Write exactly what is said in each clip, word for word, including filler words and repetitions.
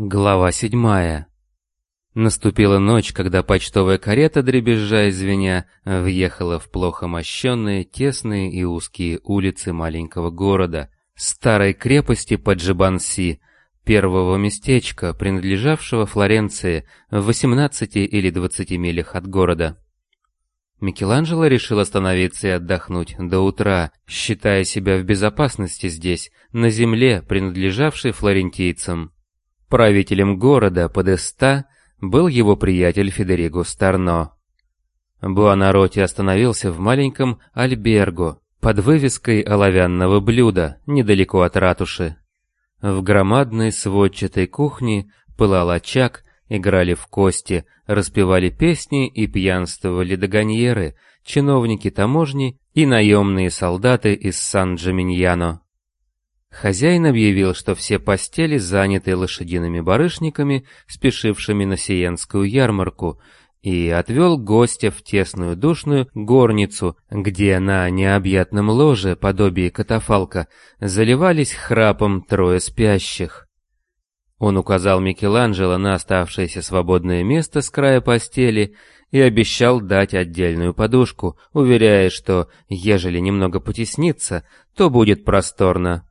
Глава седьмая. Наступила ночь, когда почтовая карета, дребезжа и звеня, въехала в плохо мощенные, тесные и узкие улицы маленького города, старой крепости Паджибанси, первого местечка, принадлежавшего Флоренции в восемнадцати или двадцати милях от города. Микеланджело решил остановиться и отдохнуть до утра, считая себя в безопасности здесь, на земле, принадлежавшей флорентийцам. Правителем города Подеста был его приятель Федериго Старно. Буонаротти остановился в маленьком альберго под вывеской оловянного блюда недалеко от ратуши. В громадной сводчатой кухне пылал очаг, играли в кости, распевали песни и пьянствовали догоньеры, чиновники таможни и наемные солдаты из Сан-Джиминьяно. Хозяин объявил, что все постели заняты лошадиными барышниками, спешившими на Сиенскую ярмарку, и отвел гостя в тесную душную горницу, где на необъятном ложе, подобие катафалка, заливались храпом трое спящих. Он указал Микеланджело на оставшееся свободное место с края постели и обещал дать отдельную подушку, уверяя, что, ежели немного потесниться, то будет просторно.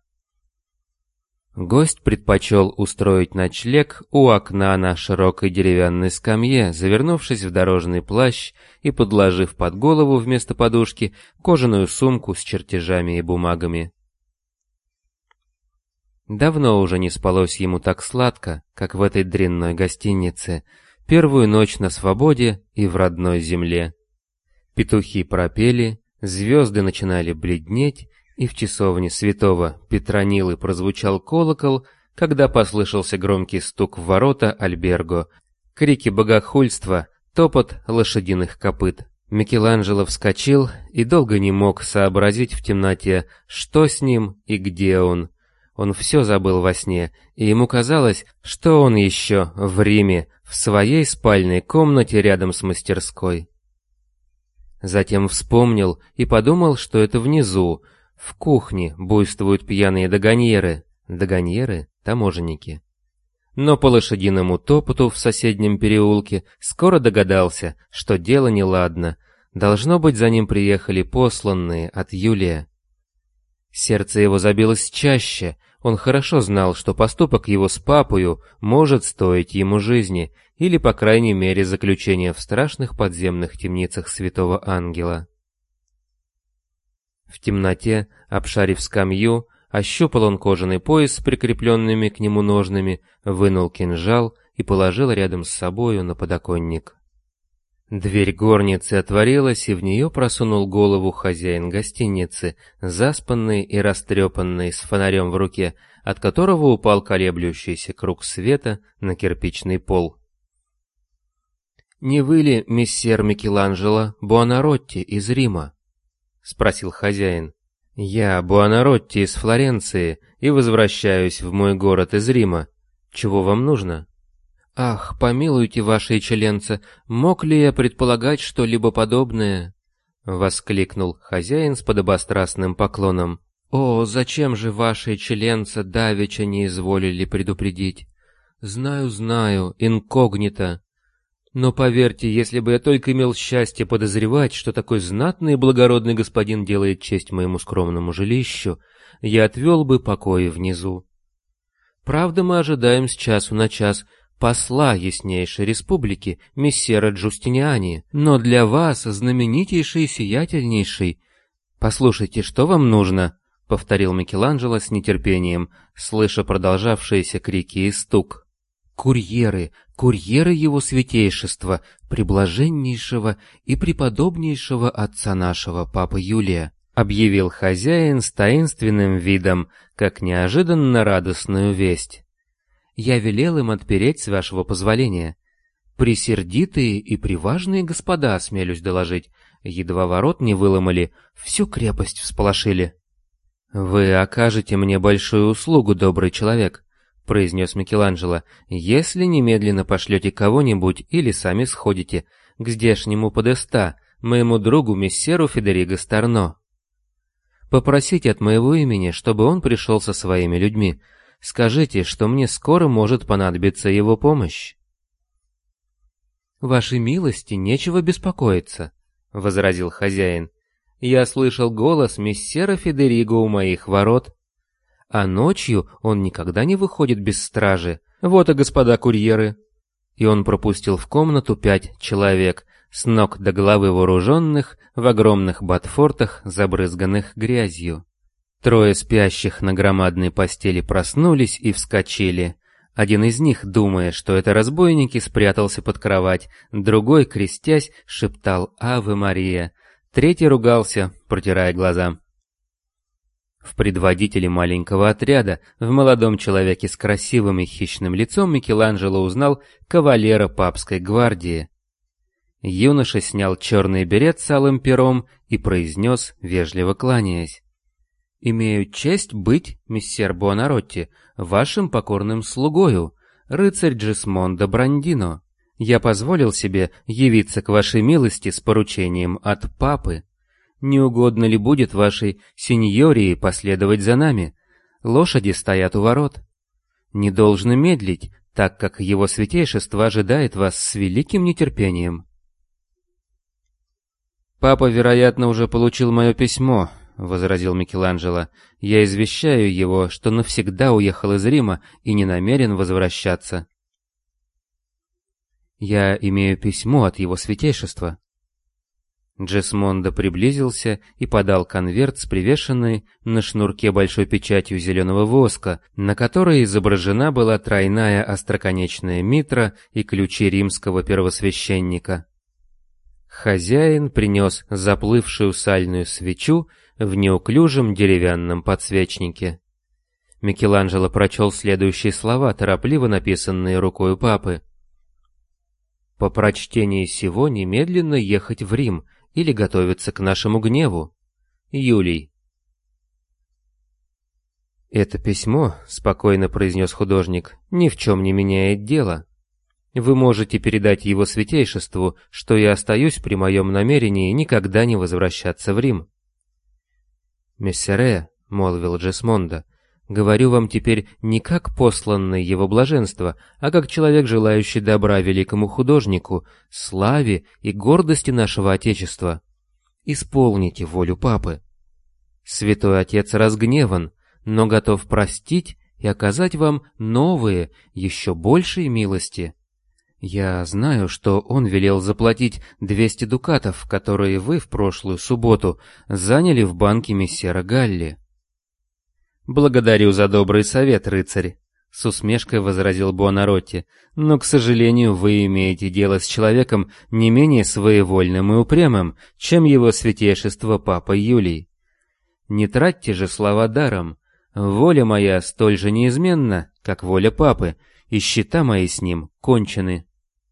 Гость предпочел устроить ночлег у окна на широкой деревянной скамье, завернувшись в дорожный плащ и подложив под голову вместо подушки кожаную сумку с чертежами и бумагами. Давно уже не спалось ему так сладко, как в этой дрянной гостинице, первую ночь на свободе и в родной земле. Петухи пропели, звезды начинали бледнеть, и в часовне святого Петронилы прозвучал колокол, когда послышался громкий стук в ворота альберго, крики богохульства, топот лошадиных копыт. Микеланджело вскочил и долго не мог сообразить в темноте, что с ним и где он. Он все забыл во сне, и ему казалось, что он еще в Риме, в своей спальной комнате рядом с мастерской. Затем вспомнил и подумал, что это внизу, в кухне, буйствуют пьяные догоньеры, догоньеры — таможенники. Но по лошадиному топоту в соседнем переулке скоро догадался, что дело неладно, должно быть, за ним приехали посланные от Юлия. Сердце его забилось чаще, он хорошо знал, что поступок его с папою может стоить ему жизни, или, по крайней мере, заключения в страшных подземных темницах святого ангела. В темноте, обшарив скамью, ощупал он кожаный пояс с прикрепленными к нему ножнами, вынул кинжал и положил рядом с собою на подоконник. Дверь горницы отворилась, и в нее просунул голову хозяин гостиницы, заспанный и растрепанный, с фонарем в руке, от которого упал колеблющийся круг света на кирпичный пол. «Не вы ли мессер Микеланджело Буонаротти из Рима?» — спросил хозяин. «Я Буонаротти из Флоренции и возвращаюсь в мой город из Рима. Чего вам нужно?» «Ах, помилуйте, ваше Экчелленце, мог ли я предполагать что-либо подобное?» — воскликнул хозяин с подобострастным поклоном. «О, зачем же ваше Экчелленце давеча не изволили предупредить? Знаю, знаю, инкогнито. Но поверьте, если бы я только имел счастье подозревать, что такой знатный и благородный господин делает честь моему скромному жилищу, я отвел бы покои внизу. Правда, мы ожидаем с часу на час посла яснейшей республики, мессера Джустиниани, но для вас знаменитейший и сиятельнейший. Послушайте, что вам нужно?» — повторил Микеланджело с нетерпением, слыша продолжавшиеся крики и стук. «Курьеры, курьеры его святейшества, преблаженнейшего и преподобнейшего отца нашего, папы Юлия», — объявил хозяин с таинственным видом, как неожиданно радостную весть. «Я велел им отпереть, с вашего позволения. Пресердитые и приважные господа, осмелюсь доложить, едва ворот не выломали, всю крепость всполошили». «Вы окажете мне большую услугу, добрый человек», — произнес Микеланджело, «если немедленно пошлете кого-нибудь или сами сходите к здешнему Подеста, моему другу мессеру Федериго Старно. Попросите от моего имени, чтобы он пришел со своими людьми. скажите, что мне скоро может понадобиться его помощь». «Вашей милости нечего беспокоиться», — возразил хозяин. «Я слышал голос мессера Федериго у моих ворот, а ночью он никогда не выходит без стражи. Вот и господа курьеры». И он пропустил в комнату пять человек, с ног до головы вооруженных, в огромных ботфортах, забрызганных грязью. Трое спящих на громадной постели проснулись и вскочили. Один из них, думая, что это разбойники, спрятался под кровать, другой, крестясь, шептал «Аве Мария», третий ругался, протирая глаза. В предводителе маленького отряда, в молодом человеке с красивым и хищным лицом, Микеланджело узнал кавалера папской гвардии. Юноша снял черный берет с алым пером и произнес, вежливо кланяясь: «Имею честь быть, мессер Буонаротти, вашим покорным слугою, рыцарь Джесмондо Брандино. Я позволил себе явиться к вашей милости с поручением от папы. Не угодно ли будет вашей сеньории последовать за нами? Лошади стоят у ворот. Не должно медлить, так как его святейшество ожидает вас с великим нетерпением». «Папа, вероятно, уже получил мое письмо», — возразил Микеланджело. «Я извещаю его, что навсегда уехал из Рима и не намерен возвращаться». «Я имею письмо от его святейшества». Джесмондо приблизился и подал конверт с привешенной на шнурке большой печатью зеленого воска, на которой изображена была тройная остроконечная митра и ключи римского первосвященника. Хозяин принес заплывшую сальную свечу в неуклюжем деревянном подсвечнике. Микеланджело прочел следующие слова, торопливо написанные рукой папы: «По прочтении сего немедленно ехать в Рим или готовиться к нашему гневу. Юлий». «Это письмо, — спокойно произнес художник, — ни в чем не меняет дело. Вы можете передать его святейшеству, что я остаюсь при моем намерении никогда не возвращаться в Рим». «Мессере, — молвил Джесмондо, — говорю вам теперь не как посланный его блаженство, а как человек, желающий добра великому художнику, славе и гордости нашего Отечества. Исполните волю папы. Святой Отец разгневан, но готов простить и оказать вам новые, еще большие милости. Я знаю, что он велел заплатить двести дукатов, которые вы в прошлую субботу заняли в банке мессера Галли». «Благодарю за добрый совет, рыцарь», — с усмешкой возразил Буонаротти, «но, к сожалению, вы имеете дело с человеком не менее своевольным и упрямым, чем его святейшество Папа Юлий. Не тратьте же слова даром. Воля моя столь же неизменна, как воля Папы, и счета мои с ним кончены».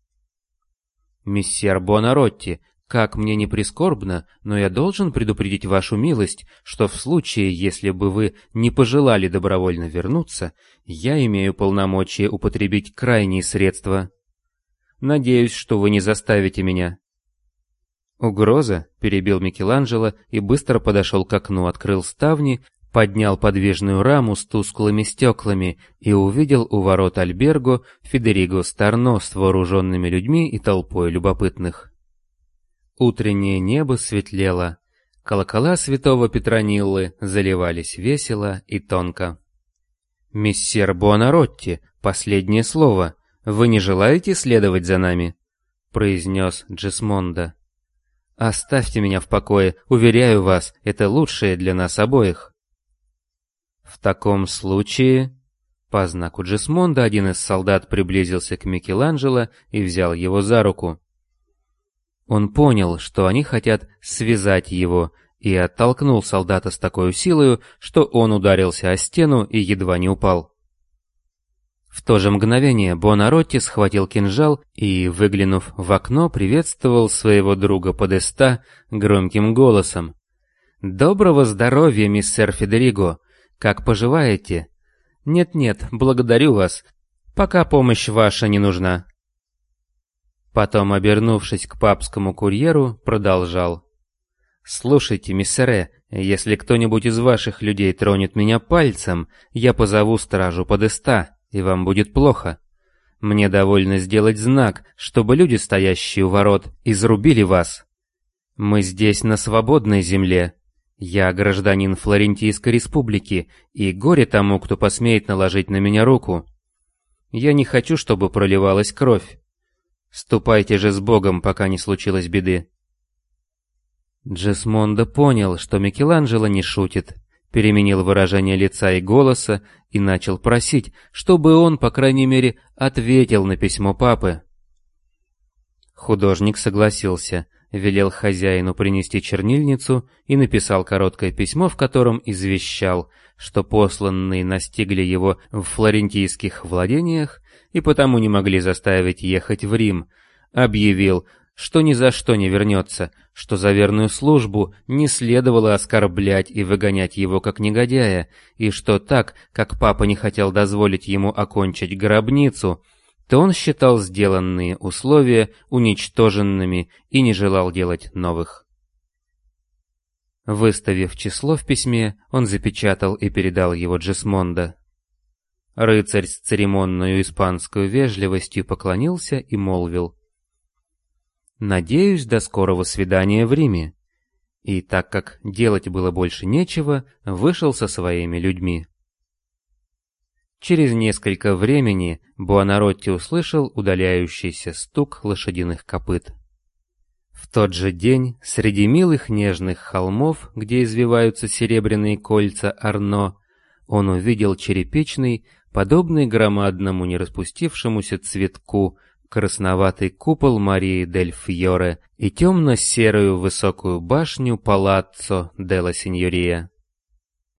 «Мессер Буонаротти, как мне не прискорбно, но я должен предупредить вашу милость, что в случае, если бы вы не пожелали добровольно вернуться, я имею полномочия употребить крайние средства. Надеюсь, что вы не заставите меня». «Угроза?» — перебил Микеланджело и быстро подошел к окну, открыл ставни, поднял подвижную раму с тусклыми стеклами и увидел у ворот альберго Федериго Старно с вооруженными людьми и толпой любопытных. Утреннее небо светлело, колокола святого Петрониллы заливались весело и тонко. «Мессер Буонаротти, последнее слово. Вы не желаете следовать за нами?» — произнес Джесмондо. «Оставьте меня в покое, уверяю вас, это лучшее для нас обоих». «В таком случае...» По знаку Джесмондо один из солдат приблизился к Микеланджело и взял его за руку. Он понял, что они хотят связать его, и оттолкнул солдата с такой силой, что он ударился о стену и едва не упал. В то же мгновение Буонаротти схватил кинжал и, выглянув в окно, приветствовал своего друга Подеста громким голосом: «Доброго здоровья, миссер Федериго! Как поживаете?» «Нет-нет, благодарю вас. Пока помощь ваша не нужна». Потом, обернувшись к папскому курьеру, продолжал: «Слушайте, миссере, Если кто-нибудь из ваших людей тронет меня пальцем, я позову стражу подеста, и вам будет плохо. Мне довольно сделать знак, чтобы люди, стоящие у ворот, изрубили вас. Мы здесь на свободной земле. Я гражданин Флорентийской республики, и горе тому, кто посмеет наложить на меня руку. Я не хочу, чтобы проливалась кровь. Ступайте же с Богом, пока не случилось беды». Джесмондо понял, что Микеланджело не шутит, переменил выражение лица и голоса и начал просить, чтобы он, по крайней мере, ответил на письмо папы. Художник согласился, велел хозяину принести чернильницу и написал короткое письмо, в котором извещал, что посланные настигли его в флорентийских владениях и потому не могли заставить ехать в Рим, объявил, что ни за что не вернется, что за верную службу не следовало оскорблять и выгонять его как негодяя, и что так, как папа не хотел дозволить ему окончить гробницу, то он считал сделанные условия уничтоженными и не желал делать новых. Выставив число в письме, он запечатал и передал его Джесмондо. Рыцарь с церемонную испанскую вежливостью поклонился и молвил: «Надеюсь, до скорого свидания в Риме». И так как делать было больше нечего, вышел со своими людьми. Через несколько времени Буонаротти услышал удаляющийся стук лошадиных копыт. В тот же день, среди милых нежных холмов, где извиваются серебряные кольца Арно, он увидел черепичный, подобный громадному нераспустившемуся цветку, красноватый купол Марии дель Фьоре и темно-серую высокую башню Палаццо делла Синьория.